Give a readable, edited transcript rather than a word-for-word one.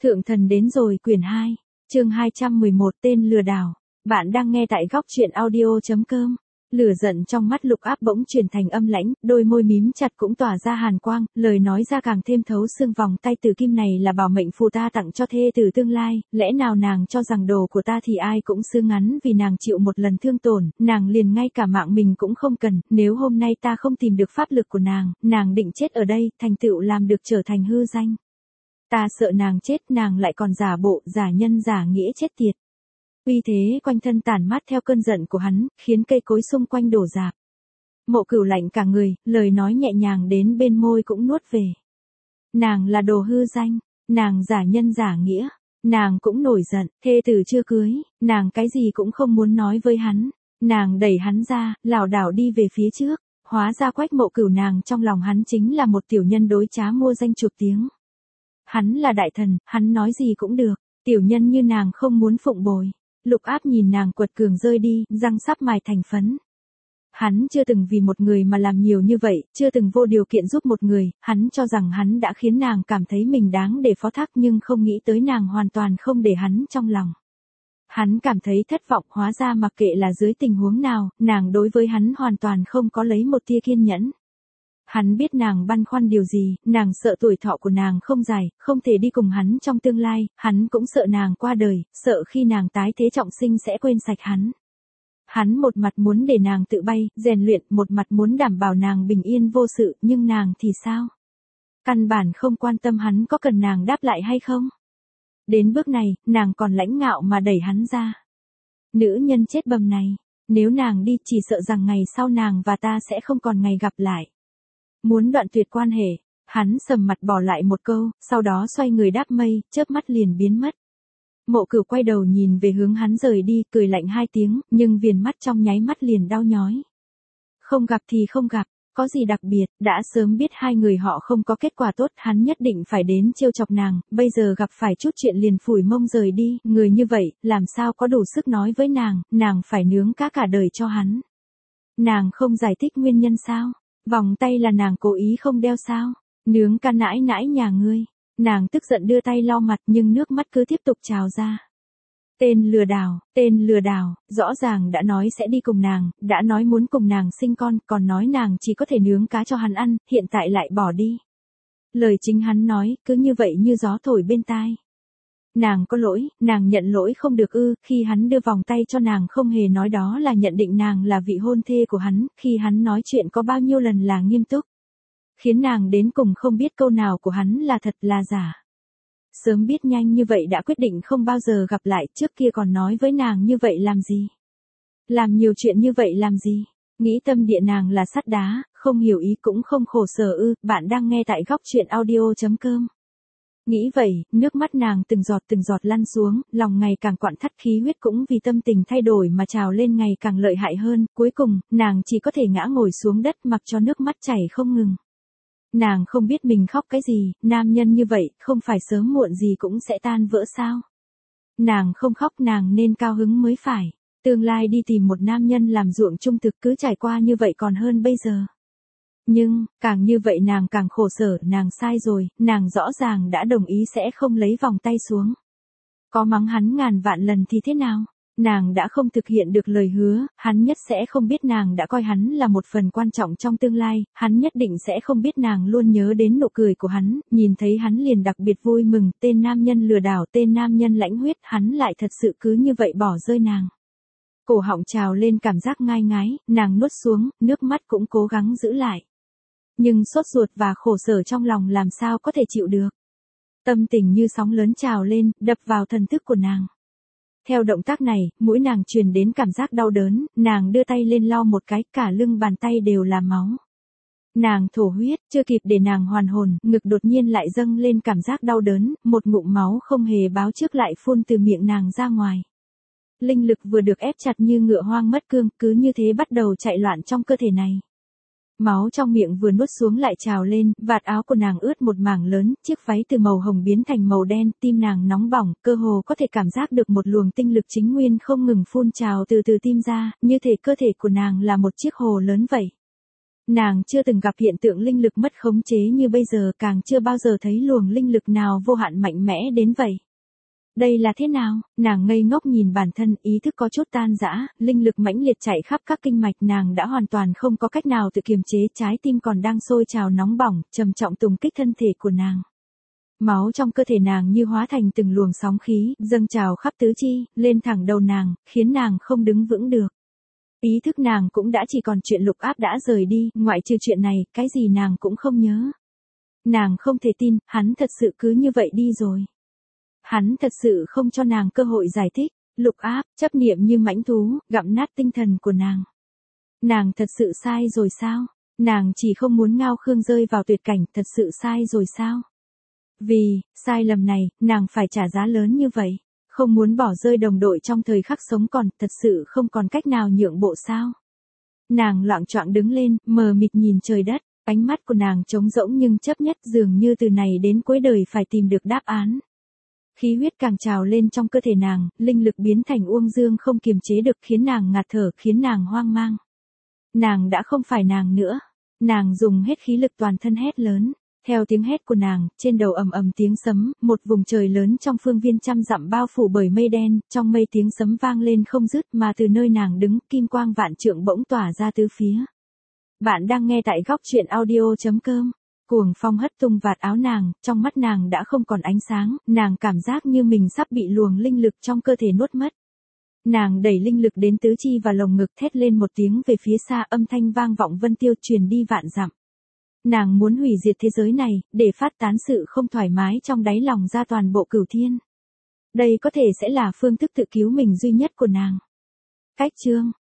Thượng thần đến rồi quyển 2, chương 211 tên lừa đảo. Bạn đang nghe tại góc truyện audio.com. Lửa giận trong mắt Lục Áp bỗng chuyển thành âm lãnh, đôi môi mím chặt cũng tỏa ra hàn quang, lời nói ra càng thêm thấu xương. Vòng tay tử kim này là bảo mệnh phù ta tặng cho thê tử tương lai, lẽ nào nàng cho rằng đồ của ta thì ai cũng xưa ngắn, vì nàng chịu một lần thương tổn, nàng liền ngay cả mạng mình cũng không cần, nếu hôm nay ta không tìm được pháp lực của nàng định chết ở đây, thành tựu làm được trở thành hư danh. Ta sợ nàng chết, nàng lại còn giả bộ, giả nhân giả nghĩa chết tiệt. Uy thế quanh thân tản mát theo cơn giận của hắn, khiến cây cối xung quanh đổ rạp. Mộ Cửu lạnh cả người, lời nói nhẹ nhàng đến bên môi cũng nuốt về. Nàng là đồ hư danh, nàng giả nhân giả nghĩa, nàng cũng nổi giận, thê tử chưa cưới, nàng cái gì cũng không muốn nói với hắn. Nàng đẩy hắn ra, lảo đảo đi về phía trước, hóa ra Quách Mộ Cửu nàng trong lòng hắn chính là một tiểu nhân đối trá mua danh chuộc tiếng. Hắn là đại thần, hắn nói gì cũng được, tiểu nhân như nàng không muốn phụng bồi. Lục Áp nhìn nàng quật cường rơi đi, răng sắp mài thành phấn. Hắn chưa từng vì một người mà làm nhiều như vậy, chưa từng vô điều kiện giúp một người, hắn cho rằng hắn đã khiến nàng cảm thấy mình đáng để phó thác, nhưng không nghĩ tới nàng hoàn toàn không để hắn trong lòng. Hắn cảm thấy thất vọng, hóa ra mặc kệ là dưới tình huống nào, nàng đối với hắn hoàn toàn không có lấy một tia kiên nhẫn. Hắn biết nàng băn khoăn điều gì, nàng sợ tuổi thọ của nàng không dài, không thể đi cùng hắn trong tương lai, hắn cũng sợ nàng qua đời, sợ khi nàng tái thế trọng sinh sẽ quên sạch hắn. Hắn một mặt muốn để nàng tự bay, rèn luyện, một mặt muốn đảm bảo nàng bình yên vô sự, nhưng nàng thì sao? Căn bản không quan tâm hắn có cần nàng đáp lại hay không. Đến bước này, nàng còn lãnh ngạo mà đẩy hắn ra. Nữ nhân chết bầm này, nếu nàng đi chỉ sợ rằng ngày sau nàng và ta sẽ không còn ngày gặp lại. Muốn đoạn tuyệt quan hệ, hắn sầm mặt bỏ lại một câu, sau đó xoay người đáp mây, chớp mắt liền biến mất. Mộ Cửu quay đầu nhìn về hướng hắn rời đi, cười lạnh hai tiếng, nhưng viền mắt trong nháy mắt liền đau nhói. Không gặp thì không gặp, có gì đặc biệt, đã sớm biết hai người họ không có kết quả tốt, hắn nhất định phải đến trêu chọc nàng, bây giờ gặp phải chút chuyện liền phủi mông rời đi, người như vậy, làm sao có đủ sức nói với nàng phải nướng cá cả đời cho hắn. Nàng không giải thích nguyên nhân sao? Vòng tay là nàng cố ý không đeo sao? Nướng cá nãi nãi nhà ngươi. Nàng tức giận đưa tay lau mặt nhưng nước mắt cứ tiếp tục trào ra. Tên lừa đảo, rõ ràng đã nói sẽ đi cùng nàng, đã nói muốn cùng nàng sinh con, còn nói nàng chỉ có thể nướng cá cho hắn ăn, hiện tại lại bỏ đi. Lời chính hắn nói, cứ như vậy như gió thổi bên tai. Nàng có lỗi, nàng nhận lỗi không được ư, khi hắn đưa vòng tay cho nàng không hề nói đó là nhận định nàng là vị hôn thê của hắn, khi hắn nói chuyện có bao nhiêu lần là nghiêm túc. Khiến nàng đến cùng không biết câu nào của hắn là thật là giả. Sớm biết nhanh như vậy đã quyết định không bao giờ gặp lại, trước kia còn nói với nàng như vậy làm gì? Làm nhiều chuyện như vậy làm gì? Nghĩ tâm địa nàng là sắt đá, không hiểu ý cũng không khổ sở ư, bạn đang nghe tại góc truyện audio.com. Nghĩ vậy, nước mắt nàng từng giọt lăn xuống, lòng ngày càng quặn thắt, khí huyết cũng vì tâm tình thay đổi mà trào lên ngày càng lợi hại hơn, cuối cùng, nàng chỉ có thể ngã ngồi xuống đất mặc cho nước mắt chảy không ngừng. Nàng không biết mình khóc cái gì, nam nhân như vậy, không phải sớm muộn gì cũng sẽ tan vỡ sao? Nàng không khóc, nàng nên cao hứng mới phải, tương lai đi tìm một nam nhân làm ruộng trung thực cứ trải qua như vậy còn hơn bây giờ. Nhưng, càng như vậy nàng càng khổ sở, nàng sai rồi, nàng rõ ràng đã đồng ý sẽ không lấy vòng tay xuống. Có mắng hắn ngàn vạn lần thì thế nào? Nàng đã không thực hiện được lời hứa, hắn nhất sẽ không biết nàng đã coi hắn là một phần quan trọng trong tương lai, hắn nhất định sẽ không biết nàng luôn nhớ đến nụ cười của hắn, nhìn thấy hắn liền đặc biệt vui mừng, tên nam nhân lừa đảo, tên nam nhân lãnh huyết, hắn lại thật sự cứ như vậy bỏ rơi nàng. Cổ họng trào lên cảm giác ngai ngái, nàng nuốt xuống, nước mắt cũng cố gắng giữ lại. Nhưng sốt ruột và khổ sở trong lòng làm sao có thể chịu được. Tâm tình như sóng lớn trào lên, đập vào thần thức của nàng. Theo động tác này, mũi nàng truyền đến cảm giác đau đớn, nàng đưa tay lên lau một cái, cả lưng bàn tay đều là máu. Nàng thổ huyết, chưa kịp để nàng hoàn hồn, ngực đột nhiên lại dâng lên cảm giác đau đớn, một ngụm máu không hề báo trước lại phun từ miệng nàng ra ngoài. Linh lực vừa được ép chặt như ngựa hoang mất cương, cứ như thế bắt đầu chạy loạn trong cơ thể này. Máu trong miệng vừa nuốt xuống lại trào lên, vạt áo của nàng ướt một mảng lớn, chiếc váy từ màu hồng biến thành màu đen, tim nàng nóng bỏng, cơ hồ có thể cảm giác được một luồng tinh lực chính nguyên không ngừng phun trào từ tim ra, như thể cơ thể của nàng là một chiếc hồ lớn vậy. Nàng chưa từng gặp hiện tượng linh lực mất khống chế như bây giờ, càng chưa bao giờ thấy luồng linh lực nào vô hạn mạnh mẽ đến vậy. Đây là thế nào? Nàng ngây ngốc nhìn bản thân, ý thức có chút tan rã, linh lực mãnh liệt chạy khắp các kinh mạch, nàng đã hoàn toàn không có cách nào tự kiềm chế, trái tim còn đang sôi trào nóng bỏng, trầm trọng tùng kích thân thể của nàng. Máu trong cơ thể nàng như hóa thành từng luồng sóng khí, dâng trào khắp tứ chi, lên thẳng đầu nàng, khiến nàng không đứng vững được. Ý thức nàng cũng đã chỉ còn chuyện Lục Áp đã rời đi, ngoại trừ chuyện này, cái gì nàng cũng không nhớ. Nàng không thể tin, hắn thật sự cứ như vậy đi rồi. Hắn thật sự không cho nàng cơ hội giải thích. Lục Áp, chấp niệm như mãnh thú, gặm nát tinh thần của nàng. Nàng thật sự sai rồi sao? Nàng chỉ không muốn Ngao Khương rơi vào tuyệt cảnh, thật sự sai rồi sao? Vì sai lầm này, nàng phải trả giá lớn như vậy. Không muốn bỏ rơi đồng đội trong thời khắc sống còn, thật sự không còn cách nào nhượng bộ sao? Nàng loạng choạng đứng lên, mờ mịt nhìn trời đất, ánh mắt của nàng trống rỗng nhưng chấp nhất, dường như từ này đến cuối đời phải tìm được đáp án. Khí huyết càng trào lên trong cơ thể nàng, linh lực biến thành uông dương không kiềm chế được, khiến nàng ngạt thở, khiến nàng hoang mang. Nàng đã không phải nàng nữa. Nàng dùng hết khí lực toàn thân hét lớn. Theo tiếng hét của nàng, trên đầu ầm ầm tiếng sấm, một vùng trời lớn trong phương viên trăm dặm bao phủ bởi mây đen, trong mây tiếng sấm vang lên không dứt, mà từ nơi nàng đứng, kim quang vạn trượng bỗng tỏa ra tứ phía. Bạn đang nghe tại góc truyện audio.com. Cuồng phong hất tung vạt áo nàng, trong mắt nàng đã không còn ánh sáng, nàng cảm giác như mình sắp bị luồng linh lực trong cơ thể nuốt mất. Nàng đẩy linh lực đến tứ chi và lồng ngực, thét lên một tiếng về phía xa, âm thanh vang vọng vân tiêu, truyền đi vạn dặm. Nàng muốn hủy diệt thế giới này, để phát tán sự không thoải mái trong đáy lòng ra toàn bộ cửu thiên. Đây có thể sẽ là phương thức tự cứu mình duy nhất của nàng. Cách chương